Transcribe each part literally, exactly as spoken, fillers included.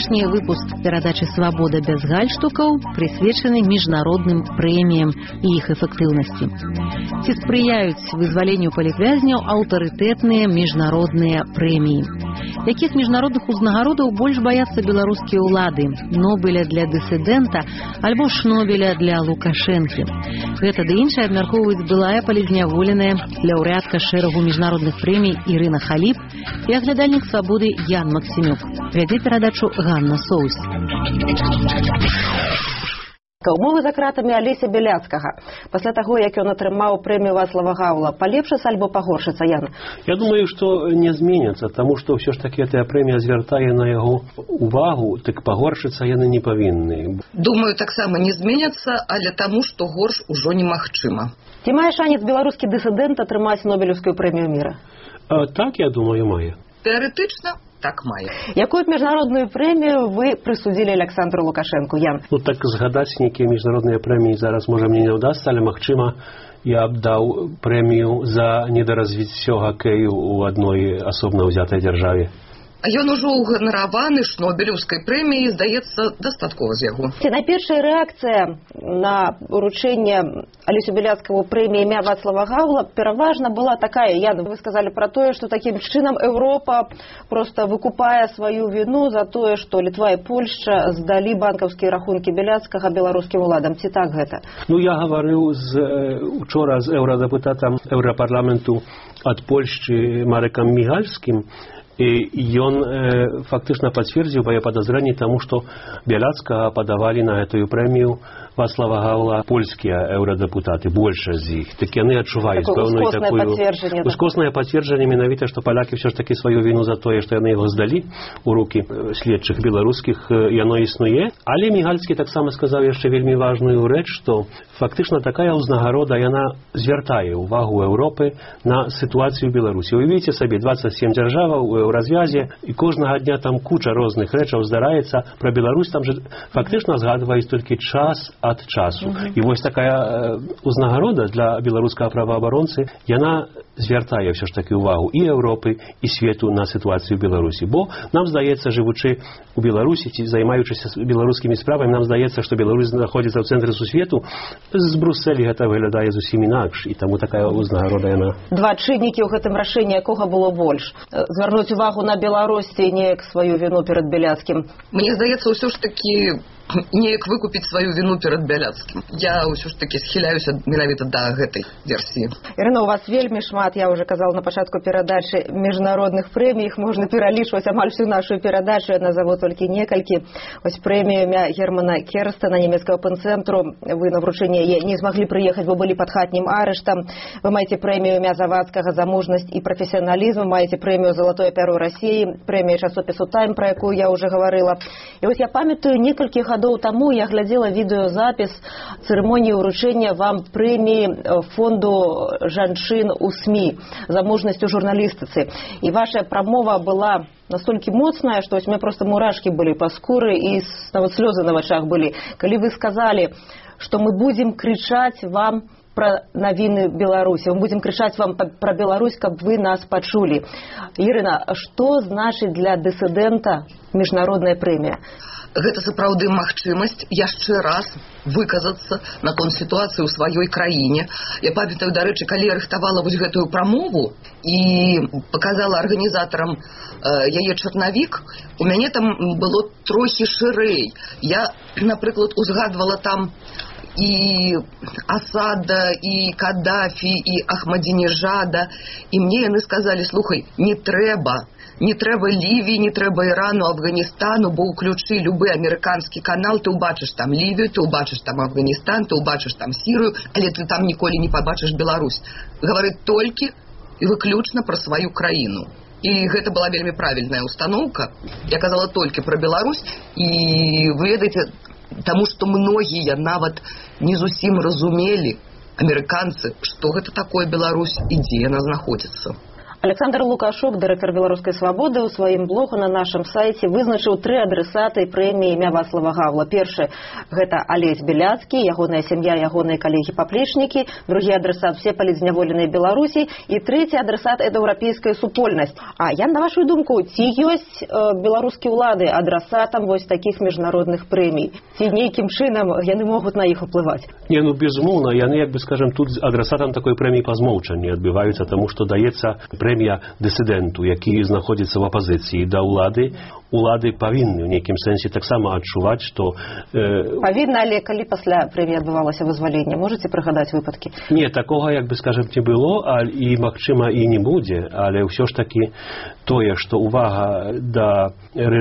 Сённяшні выпуск перадачы «Свабода без гальштукаў» прысвечаны міжнародным прэміям і іх эфектыўнасці. Ці спрыяюць вызваленню палітвязняў аўтарытэтныя міжнародныя прэміі? Якіх міжнародных узнагародаў больш баяцца беларускія ўлады? Нобеля для дысідэнта альбо Шнобеля для Лукашэнкі? Гэта ды іншае абмяркоўваюць былая палізняволеная лаўрэатка шэрагу міжнародных прэмій Ірына Халіп і аглядальнік «Свабоды» Ян Максімюк. Вядзе перадачу Ганна Соус. Умовы за кратамі Алеся Беляцкага. Пасля таго, як ён атрымаў прэмію Вацлава Гаўла, палепшыцца альбо пагоршыцца, Ян? Я думаю, што не зменяцца, таму што ўсё ж такі гэтая прэмія звяртае на яго увагу, так пагоршыцца яны не павінны. Думаю, таксама не зменяцца, але таму, што горш ужо немагчыма. Ці мае шанец беларускі дысідэнт атрымаць Нобелеўскую прэмію міра? А, так, я думаю, мае. Тэарэтычна так мае. Якую міжнародную прэмію вы прысудзілі Александру Лукашэнку, Ян? Ну так згадаць нейкія міжнародныя прэміі зараз можа мне не ўдасца, але магчыма я б даў прэмію за недаразвіццё хакею ў адной асобна ўзятай дзяржаве. А ён ужо ўганараваны Шнобелеўскай прэміяй, здаецца, дастаткова з яго. Найпершая рэакцыя на уручэнне Алесю Беляцкаву прэміі імя Вацлава Гаўла пераважна была такая. Ян, вы сказалі пра тое, што такім чынам Еўропа проста выкупае сваю віну за тое, што Літва і Польшча здалі банкаўскія рахункі Беляцкага беларускім уладам. Ці так гэта? Ну, я гаварыў з, учора з еўрадэпутатам Еўрапарламенту ад Польшчы Марекам Мігальскім, и он э, фактично подтвердил мои подозрения тому, что Беляцкага подавали на эту премию Вацлава Гаўла польские евродепутаты, больше из них. Так они отчувают певную такую... Ускосное подтверждение, менавіта, что поляки все ж таки свою вину за то, что они его сдали у руки следчих белорусских, и оно існує. Але Мігальский так само сказал еще вельми важную речь, что фактично такая узнагарода, и она звертає увагу Европы на ситуацию в Беларуси. Вы видите себе, двадцать семь держав у развязе, и кожного дня там куча разных речей здарається. Про Беларусь там же фактично згадывается только час от часу. Mm-hmm. І ось така е, узнагарода для білоруського правооборонця, вона звертає все ж таки увагу і Європи, і світу на ситуацію в Білорусі. Бо нам здається, живучи у Білорусі, займаючись білоруськими справами, нам здається, що Білорусь знаходиться в центрі світу. З Брюсселі це виглядає зовсім інакш, і тому така узнагарода вона. Два чинники у гэтым рашэнні, якога было больш? Звярнуць увагу на Беларусь ці неяк сваю віну перад Беляцкім? Мне здаецца, ўсё ж такі неяк выкупіць сваю віну перад Беляцкім. Я ўсё ж такі схіляюся менавіта да гэтай версіі. Ірына, у вас вельмі шмат, я уже казала на пачатку перадачы, міжнародных прэмій, іх можна пералічваць амаль всю нашу перадачу, я назову толькі некалькі. Вось прэмію імя Германа Керстена, нямецкага пэнцэнтру, вы на вручэнне не змаглі прыехаць, бо былі пад хатнім арыштам. Вы маеце прэмію імя Завадскага за мужнасць і прафесіяналізм, маеце прэмію Залатое пяро Расіі, прэмію часопісу Тайм, пра якую я уже гаварыла. І вось я памятаю, некалькі гадоў таму я глядзела відэозапіс цырымоніі ўручэння вам прэміі фонду жанчын у СМІ за мужнасць у журналістыцы. І ваша прамова была настолькі моцная, што у меня просто мурашкі былі па скуры і нават слёзы на вачах былі. Калі вы сказалі, што мы будзем крычаць вам пра навіны Беларусі, мы будзем крычаць вам пра Беларусь, каб вы нас пачулі. Ірына, што значыць для дысідэнта міжнародная прэмія? Гэта сапраўды магчымасць яшчэ раз выказацца наконт сітуацыі ў сваёй краіне. Я памятаю, дарэчы, калі я рыхтавала вось гэтую прамову і паказала арганізатарам э, яе чарнавік, у мяне там было трохі шырэй. Я, напрыклад, узгадвала там і Асада, і Каддафі, і Ахмадінежада, і мне яны сказалі, слухай, не трэба, не трэба Лівіі, не трэба Ірану, Афганістану, бо ўключы любы амерыканскі канал, ты ўбачыш там Лівію, ты ўбачыш там Афганістан, ты ўбачыш там Сірыю, але ты там ніколі не пабачыш Беларусь. Гаварыць толькі і выключна пра сваю краіну. І гэта была вельмі правільная установка. Я казала толькі пра Беларусь, і вы ведаеце, таму што многія нават не зусім разумелі, амерыканцы, што гэта такое Беларусь і дзе яна знаходзіцца. Александр Лукашук, дырэктар «Беларускай свабоды», у сваім блогу на нашым сайце вызначыў тры адресаты прэміі імя Вацлава Гавла. Першы – гэта Алесь Беляцкі, ягоная сям'я, ягоныя калегі-паплечнікі. Другі адресат – все палітзняволеныя Беларусі. І трэці адресат – это еўрапейская супольнасць. А я, на вашу думку, ці ёсць э, беларускія ўлады адресатам вось такіх міжнародных прэмій? Ці нейкім чынам яны могуць на іх уплываць? Не, ну безумоўна, яны, як бы скажем, тут адресатам такой прэміі па змоўчанні адбываюцца, таму што даецца прэмія дысідэнту, які знаходзіцца ў апазіцыі да ўлады. Улады павінны ў нейкім сэнсе таксама адчуваць, што... Э... Павінна, але калі пасля прэміі адбывалася вызваленне? Можаце прыгадаць выпадкі? Не, такога, як бы скажем, не было, а, і, магчыма, і не будзе, але ўсё ж такі тое, што увага да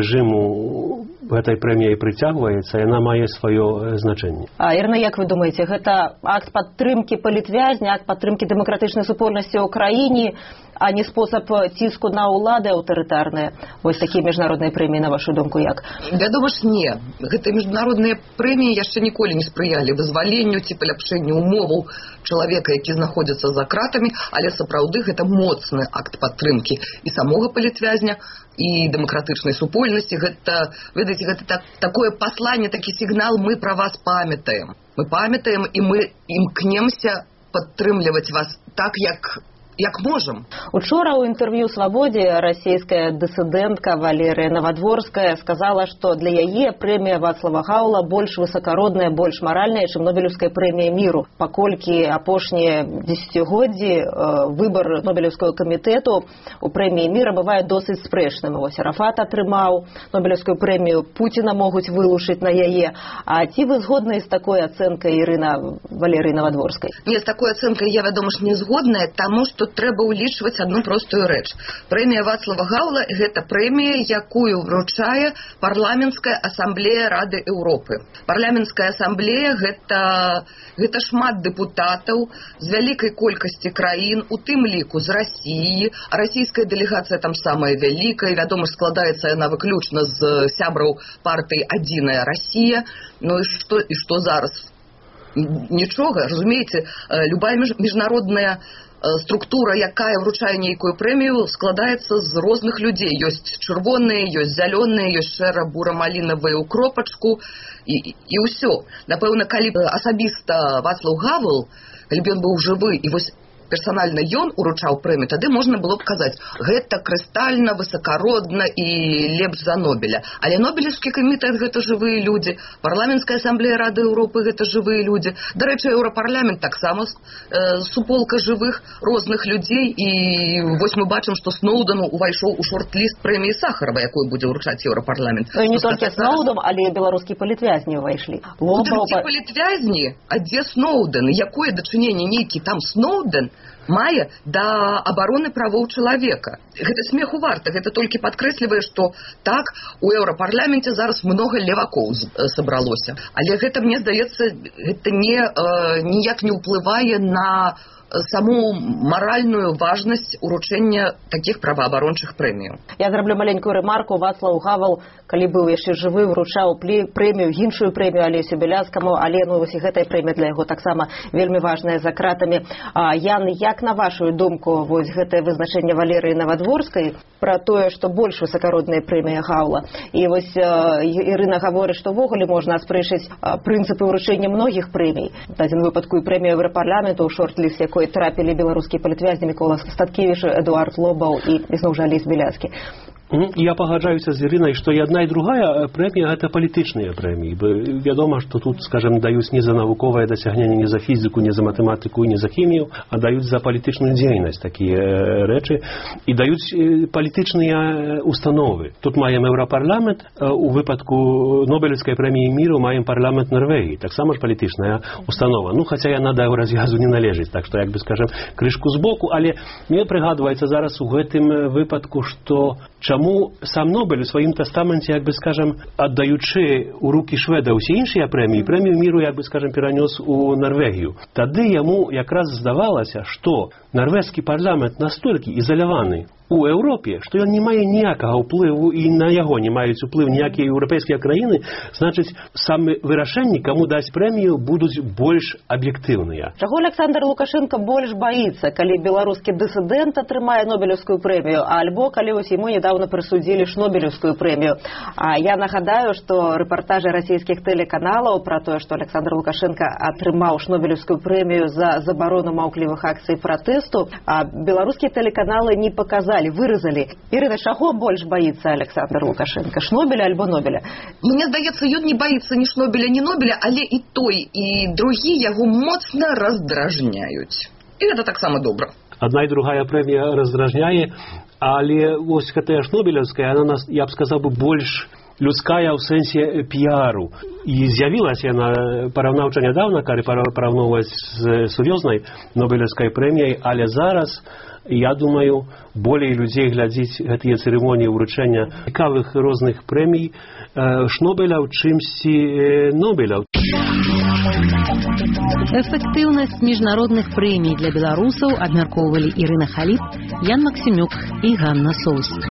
рэжыму гэтай прэміяй прыцягваецца, яна мае сваё значэнне. А, Ірына, як вы думаеце, гэта акт падтрымкі палітвязня, акт падтрымкі дэмакратычнай супольнасці ў краіне, а не спосаб ціску на ўлады аўтарытарныя? Вось такія міжнародныя прэміі, на вашу думку, як? Вядома ж, не. Гэтыя міжнародныя прэміі яшчэ ніколі не спрыялі вызваленню ці паляпшэнню умоваў чалавека, які знаходзіцца за кратамі, але сапраўды гэта моцны акт падтрымкі і самога палітвязня, і дэмакратычнай супольнасці. Гэта, ведаеце, гэта так, такое пасланне, такі сігнал: мы пра вас памятаем. Мы памятаем, і мы імкнемся падтрымліваць вас так, як як можам. Учора ў інтэрв'ю «Свабодзе» расійская дысідэнтка Валерыя Навадворская сказала, што для яе прэмія Вацлава Гаўла больш высакародная, больш маральная, чым Нобелеўская прэмія міру. Паколькі апошнія дзесяцігоддзі выбар Нобелеўскага камітэту у прэміі міра бывае досыць спрэчным. Вось Арафат атрымаў Нобелеўскую прэмію, Пуціна могуць вылучыць на яе. А ці вы згодныя з такой ацэнкай, Ірына, Валерыі Навадворскай? Не, з такой ацэнкай я, вядома ж, не згодная, таму што трэба ўлічваць одну простую рэч. Прэмія Вацлава Гаўла – гэта прэмія, якую вручае парламенцкая асамблея Рады Еўропы. Парламенцкая асамблея – гэта, гэта шмат дэпутатаў з вялікай колькасці краін, у тым ліку з Расіі. Расійская дэлегацыя там самая вялікая, вядома, складаецца яна выключна з сябраў партыі «Адзіная Расія». Ну і што, і што зараз? Нічога, разумееце, любая міжнародная структура, якая вручае нейкую прэмію, складаецца з розных людзей. Ёсць чырвоныя, ёсць зялёныя, ёсць шэра-бура-малінавыя ў кропачку, і, і ўсё. Напэўна, калі асабіста Вацлаў Гавел, калі б ён быў жывы, і вось персанальна ён уручаў прэмію, тады можна было б казаць: гэта крыстальна, высакародна і лепш за Нобеля. Але Нобелевскі камітэт – гэта жывыя людзі, парламенцкая асамблея Рады Еўропы – гэта жывыя людзі. Дарэчы, Еўрапарламент таксама э, суполка жывых розных людзей, і вось мы бачым, што Сноўден увайшоў у шорт-ліст прэміі Сахарова, якую будзе ўручаць Еўрапарламент. Ну і не толькі Сноўден, але і беларускія палітвязні ўвайшлі. Беларускія палітвязні? А дзе Сноўден? Якое дачыненне нейкі там Сноўден мае да абароны правоў чалавека? Гэта смеху варта, гэта толькі падкрэслівае, што так, у Еўрапарламенце зараз многа левакоў сабралося. Але гэта, мне здаецца, гэта не, э, ніяк не ўплывае на саму маральную важнасць уручэння такіх праваабарончых прэміяў. Я зраблю маленькую рэмарку. Вацлаў Гавел, калі быў яшчэ жывы, вручаў прэмію, іншую прэмію Алесю Беляцкаму, але ну, вось і гэтая прэмія для яго таксама вельмі важная за кратамі. А, Ян, як на вашу думку вось гэтае вызначэнне Валерыі Навадворскай пра тое, што больш высакародная прэмія Гаўла? І вось э, Ірына гаворыць, што ўвогуле можна аспрэчыць э, прынцыпы ўручэння многіх прэмій. В адзін выпадку і прэмія Еўрапарламенту, у шорт-ліст якой трапілі беларускія палітвязні Мікола Статкевіч, Эдуард Лобаў і зноў жа Алесь Беляцкі. Я пагаджаюся з Ірынай, што і адна і другая прэмія – гэта палітычныя прэміі. Вядома, што тут, скажем, даюць не за навуковае дасягненне, не за фізіку, не за матэматыку, не за хімію, а даюць за палітычную дзейнасць такія рэчы, і даюць палітычныя установы. Тут маем Еўрапарламент, у выпадку Нобелевскай прэміі міру маем парламент Норвегіі, таксама ж палітычная установа. Ну, хаця яна да развязу не належыць, так што, як бы, скажем, крышку збоку, але мне прыгадваецца зараз у гэтым выпадку, што чаму сам Нобель у сваім тастаменце, як бы скажем, аддаючы у рукі шведа ўсе іншыя прэміі, прэмію міру, як бы скажем, перанёс у Норвегію. Тады яму якраз здавалася, што нарвежскі парламент настолькі ізаляваны у Европе, что он не мае ніякага ўплыву і на яго не маюць уплыў ніякія еўрапейскія краіны, значыць, самі вырашэнні, каму даць прэмію, будуць больш аб'ектыўныя. Чаго Александр Лукашенко больш баіцца, калі беларускі дысідэнт атрымае Нобелевскую прэмію, альбо калі вось яму недавно прысудзілі Шнобелевскую прэмію. А я нагадаю, што рэпартажы расійскіх тэлеканалаў пра тое, што Александр Лукашенко атрымаў Шнобелевскую прэмію за забарону маўклівых акцый пратэсту, а беларускія тэлеканалы не паказалі, выразалі. Ірына, чаго больш баіцца Александр Лукашенко? Шнобеля альбо Нобеля? Мне здаецца, ён не баіцца ні Шнобеля, ні Нобеля, але і той, і другі яго моцна раздражняюць. І гэта таксама добра. Одна і другая прэмія раздражняе, але вось гэтая Шнобелевская, она нас, я б сказаў бы, больш людская ў сэнсе піару. І з'явілася яна параўнаўча нядаўна, калі параўноўваць з сур'ёзнай Нобелевскай прэміяй, але зараз, я думаю, болей людзей глядзіць гэтыя цырымоніі ўручэння цікавых розных прэмій Шнобеляў, чымсьці Нобеляў. Эфектыўнасць міжнародных прэмій для беларусаў абмяркоўвалі Ірына Халіп, Ян Максімюк і Ганна Соус.